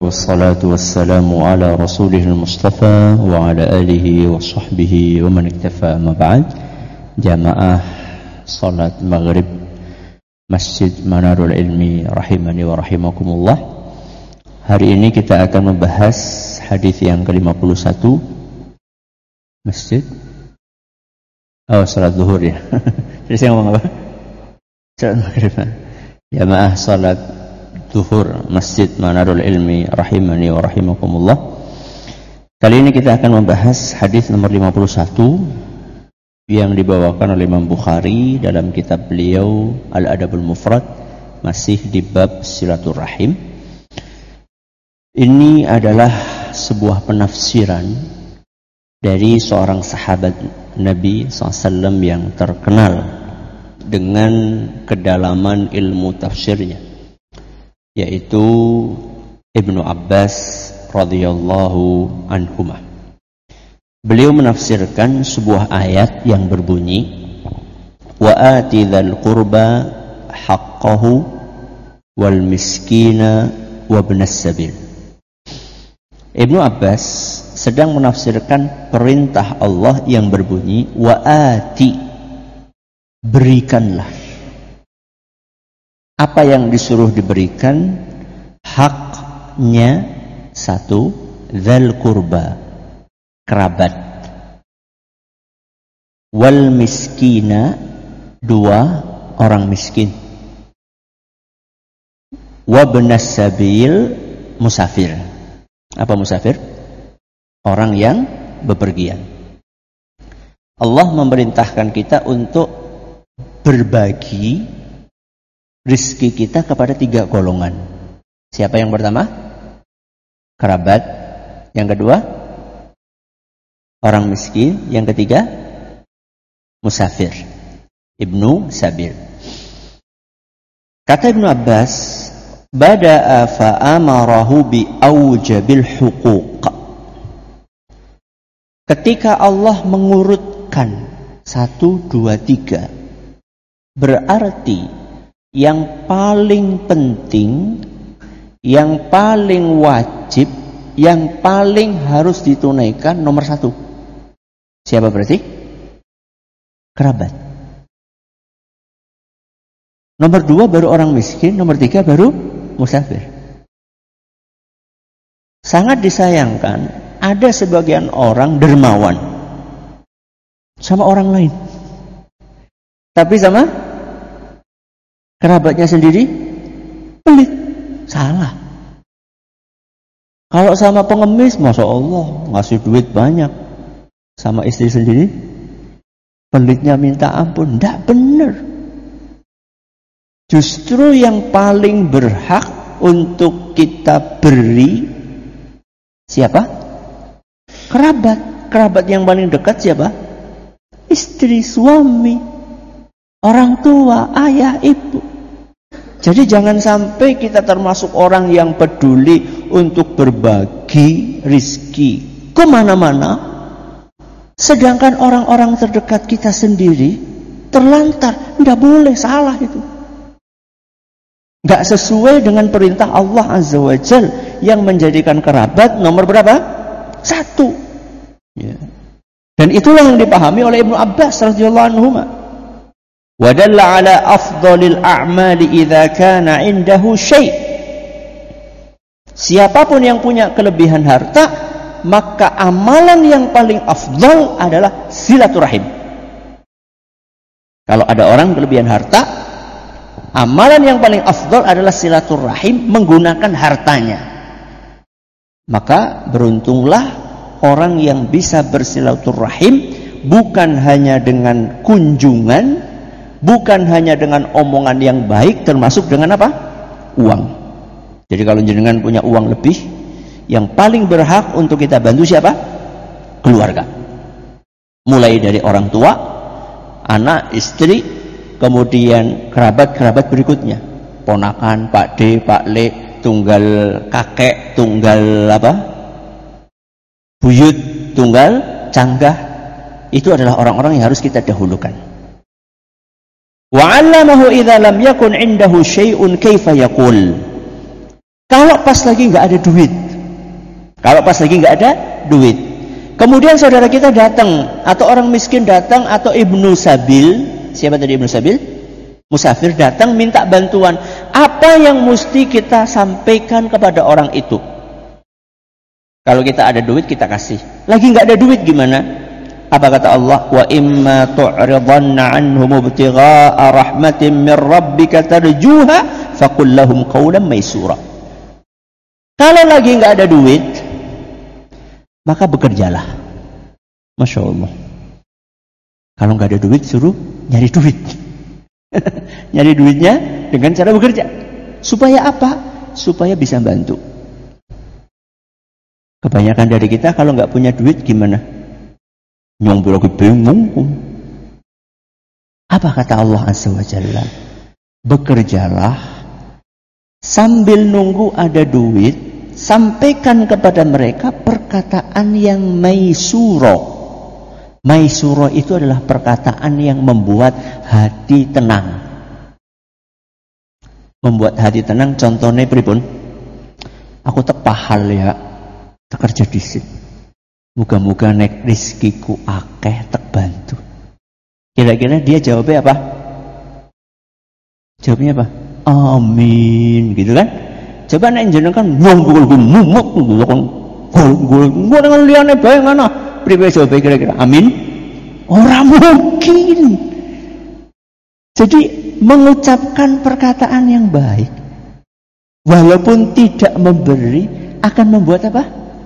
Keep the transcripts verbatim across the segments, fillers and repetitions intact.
والصلاة والسلام على رسوله المصطفى وعلى آله وصحبه ومن اكتفى. ما بعد. Jamaah salat maghrib Masjid Manarul Ilmi rahimani wa rahimakumullah. Hari ini kita akan membahas hadis yang ke lima puluh satu. Masjid Oh, salat zuhur ya. Jadi saya ngomong apa? Salat maghrib. Jamaah salat zuhur Masjid Manarul Ilmi rahimani wa rahimakumullah. Kali ini kita akan membahas hadis nomor lima puluh satu yang dibawakan oleh Imam Bukhari dalam kitab beliau Al-Adabul Mufrad, masih di bab silaturahim. Ini adalah sebuah penafsiran dari seorang sahabat Nabi shallallahu alaihi wasallam yang terkenal dengan kedalaman ilmu tafsirnya, yaitu Ibnu Abbas radhiyallahu anhuma. Beliau menafsirkan sebuah ayat yang berbunyi, wa ati dzal qurba haqqahu wal miskina wa ibnas sabil. Ibnu Abbas sedang menafsirkan perintah Allah yang berbunyi, wa ati, berikanlah. Apa yang disuruh diberikan? Haknya satu, dzal qurba, kerabat. Wal miskina, dua, orang miskin. Wabnas sabil, musafir. Apa musafir? Orang yang bepergian. Allah memerintahkan kita untuk berbagi rezeki kita kepada tiga golongan. Siapa yang pertama? Kerabat. Yang kedua? Orang miskin. Yang ketiga? Musafir, Ibnu Sabil. Kata Ibnu Abbas, bada'a fa'amarahu bi aujabil huquq. Ketika Allah mengurutkan satu, dua, tiga, berarti yang paling penting, yang paling wajib, yang paling harus ditunaikan nomor satu. Siapa berarti? Kerabat. Nomor dua baru orang miskin, nomor tiga baru musafir. Sangat disayangkan, ada sebagian orang dermawan sama orang lain, tapi sama kerabatnya sendiri pelit. Salah. Kalau sama pengemis, masya Allah ngasih duit banyak, sama istri sendiri pelitnya minta ampun. Tidak benar. Justru yang paling berhak untuk kita beri siapa? Kerabat. Kerabat yang paling dekat siapa? Istri, suami, orang tua, ayah, ibu. Jadi jangan sampai kita termasuk orang yang peduli untuk berbagi rizki kemana-mana, sedangkan orang-orang terdekat kita sendiri terlantar. Tidak boleh, salah itu. Tidak sesuai dengan perintah Allah Azza wa Jal yang menjadikan kerabat nomor berapa? Satu. Ya. Dan itulah yang dipahami oleh Ibnu Abbas radhiyallahu anhu. Wa dalla ala afdhalil a'mali idza kana 'indahu syai'. Siapapun yang punya kelebihan harta, maka amalan yang paling afdal adalah silaturahim. Kalau ada orang kelebihan harta, amalan yang paling afdal adalah silaturahim menggunakan hartanya. Maka beruntunglah orang yang bisa bersilaturahim bukan hanya dengan kunjungan, bukan hanya dengan omongan yang baik, termasuk dengan apa? Uang. Jadi kalau jenengan punya uang lebih, yang paling berhak untuk kita bantu siapa? Keluarga. Mulai dari orang tua, anak, istri, kemudian kerabat-kerabat berikutnya. Ponakan, Pak D, Pak Le, tunggal kakek, tunggal apa? Buyut, tunggal canggah. Itu adalah orang-orang yang harus kita dahulukan. Wa 'allamahu idza lam yakun 'indahu syai'un kaifa yaqul. Kalau pas lagi nggak ada duit, kalau pas lagi nggak ada duit, kemudian saudara kita datang, atau orang miskin datang, atau ibnu sabil, siapa tadi ibnu sabil? Musafir datang minta bantuan. Apa yang mesti kita sampaikan kepada orang itu? Kalau kita ada duit kita kasih. Lagi nggak ada duit gimana? Apa kata Allah? Wa imma tu'ridanna anhum ibtigha'a rahmatin min rabbika tarjuha faqul lahum qawlan maysura. Kalau lagi nggak ada duit, maka bekerjalah. Masya Allah. Kalau nggak ada duit, suruh nyari duit. Nyari duitnya dengan cara bekerja. Supaya apa? Supaya bisa bantu. Kebanyakan dari kita kalau nggak punya duit gimana? Nyong lagi bingung. Apa kata Allah Azza wa Jalla? Bekerjalah sambil nunggu ada duit, sampaikan kepada mereka perkataan yang maisuro. Maisuro itu adalah perkataan yang membuat hati tenang. Membuat hati tenang, contohnya pripun? Aku tak pahal ya, tak kerja di sini. Moga-moga nek rizkiku akeh tak bantu. Kira-kira dia jawabnya apa? Jawabnya apa? Amin, gitu kan? Coba nek jenengan kan nyong pukul mumuk gitu kan. Gol gol dengan liane bae ngono. Priwe jawab kira-kira? Amin? Ora mungkin. Jadi mengucapkan perkataan yang baik walaupun tidak memberi akan membuat apa?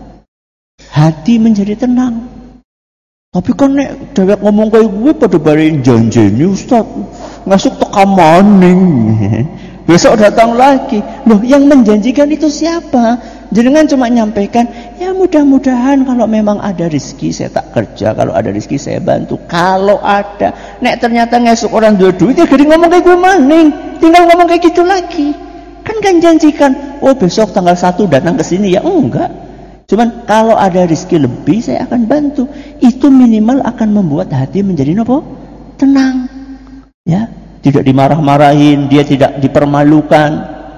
Hati menjadi tenang. Tapi kan nek dhewek ngomong kayak gue pada bare janjeni Ustaz, ngasuk teka maning. Besok datang lagi. Loh, yang menjanjikan itu siapa? Jangan cuma nyampaikan, ya mudah-mudahan kalau memang ada rezeki saya tak kerja, kalau ada rezeki saya bantu. Kalau ada, nek ternyata ngesuk orang dua duit ya gede ngomong kayak gue maning. Tinggal ngomong kayak gitu lagi. Kan kan janjikan, oh besok tanggal satu datang ke sini ya. Enggak. Cuman kalau ada rezeki lebih saya akan bantu. Itu minimal akan membuat hati menjadi nopo? Tenang. Ya, tidak dimarah-marahin, dia tidak dipermalukan.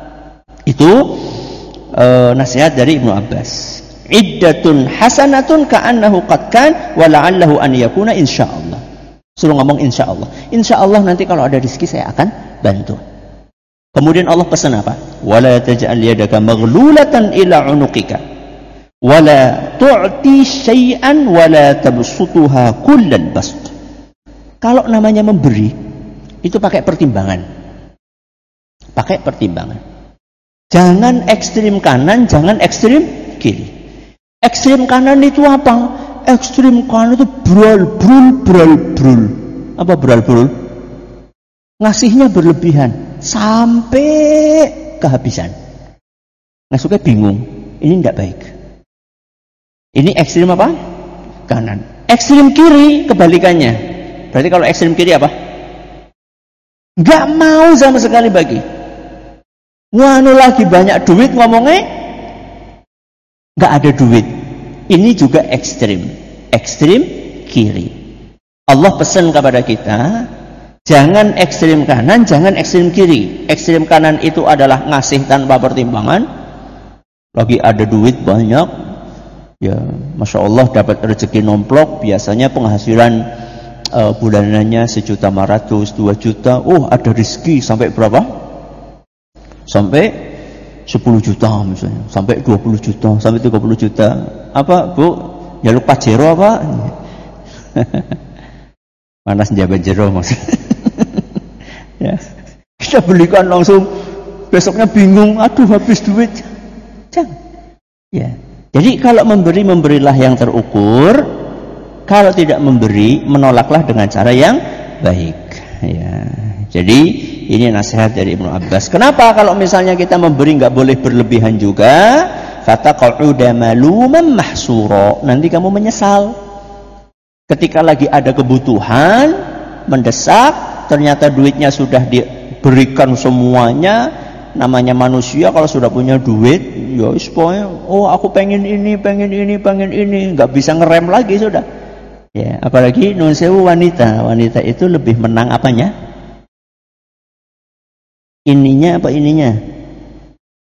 Itu uh, nasihat dari Ibnu Abbas. Iddatun hasanatun ka'annahu qad kan wa la'allahu an yakuna insyaallah. Suruh ngomong insyaallah. Insyaallah nanti kalau ada rezeki saya akan bantu. Kemudian Allah pesan apa? Wala taj'al yadaka maghlulatan ila 'unuqika wala tu'ti syai'an wala tabsutuha kullal bast. Kalau namanya memberi itu pakai pertimbangan. Pakai pertimbangan. Jangan ekstrim kanan, jangan ekstrim kiri. Ekstrim kanan itu apa? Ekstrim kanan itu brul brul brul brul. Apa brul brul? Ngasihnya berlebihan sampai kehabisan. Ngasuknya bingung. Ini tidak baik. Ini ekstrim apa? Kanan. Ekstrim kiri kebalikannya. Berarti kalau ekstrim kiri apa? Gak mau sama sekali bagi. Nganu lagi banyak duit ngomongnya gak ada duit. Ini juga ekstrim. Ekstrim kiri. Allah pesan kepada kita, jangan ekstrim kanan, jangan ekstrim kiri. Ekstrim kanan itu adalah ngasih tanpa pertimbangan. Lagi ada duit banyak, ya Masya Allah dapat rezeki nomplok. Biasanya penghasilan uh, bulanannya sejuta lima ratus, dua juta. Oh ada rezeki sampai berapa? Sampai sepuluh juta misalnya, sampai dua puluh juta, sampai tiga puluh juta. Apa Bu? Jaluk Pajero apa? Mana senjabat jero maksudnya. Ya. Kita belikan langsung, besoknya bingung, aduh habis duit. Jangan. Ya. Jadi kalau memberi, memberilah yang terukur. Kalau tidak memberi, menolaklah dengan cara yang baik. Ya. Jadi ini nasihat dari Ibnu Abbas. Kenapa kalau misalnya kita memberi nggak boleh berlebihan juga? Fataqa'uda maluman mahsura. Nanti kamu menyesal. Ketika lagi ada kebutuhan mendesak, ternyata duitnya sudah diberikan semuanya. Namanya manusia kalau sudah punya duit, ya wis pokoknya, oh aku pengen ini, pengen ini, pengen ini, nggak bisa ngerem lagi sudah. Ya, apalagi nun sewu wanita, wanita itu lebih menang apanya? Ininya apa ininya?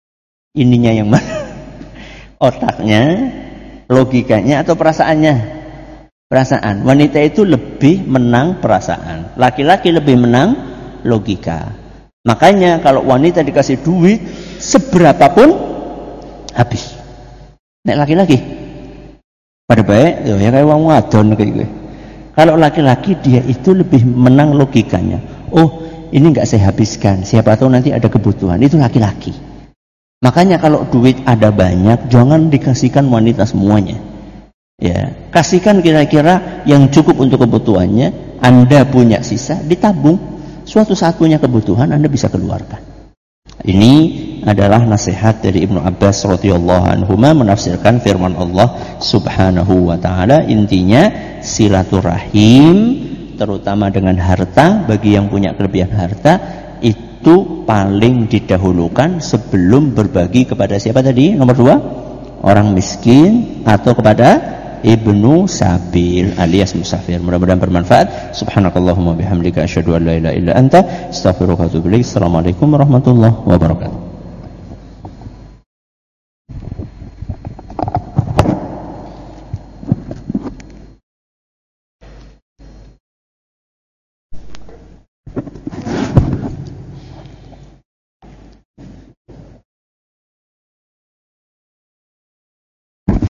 Ininya yang mana? Otaknya, logikanya atau perasaannya? Perasaan. Wanita itu lebih menang perasaan. Laki-laki lebih menang logika. Makanya kalau wanita dikasih duit seberapapun habis. Nek laki-laki pada baik, ya kayak wong wadon kayak gue. Kalau laki-laki dia itu lebih menang logikanya. Oh, ini nggak saya habiskan. Siapa tahu nanti ada kebutuhan. Itu laki-laki. Makanya kalau duit ada banyak, jangan dikasihkan wanita semuanya. Ya, kasihkan kira-kira yang cukup untuk kebutuhannya. Anda punya sisa, ditabung. Suatu saat punya kebutuhan, Anda bisa keluarkan. Ini adalah nasihat dari Ibnu Abbas radhiyallahu anhuma menafsirkan firman Allah Subhanahu wa taala. Intinya silaturahim terutama dengan harta, bagi yang punya kelebihan harta itu paling didahulukan sebelum berbagi kepada siapa tadi? Nomor dua, orang miskin atau kepada ibnu sabil alias musafir. Mudah-mudahan bermanfaat. Subhanakallahumma bihamdika asyhadu an la ilaha illa anta astaghfiruka wa atubu ilaik. Assalamualaikum warahmatullahi wabarakatuh.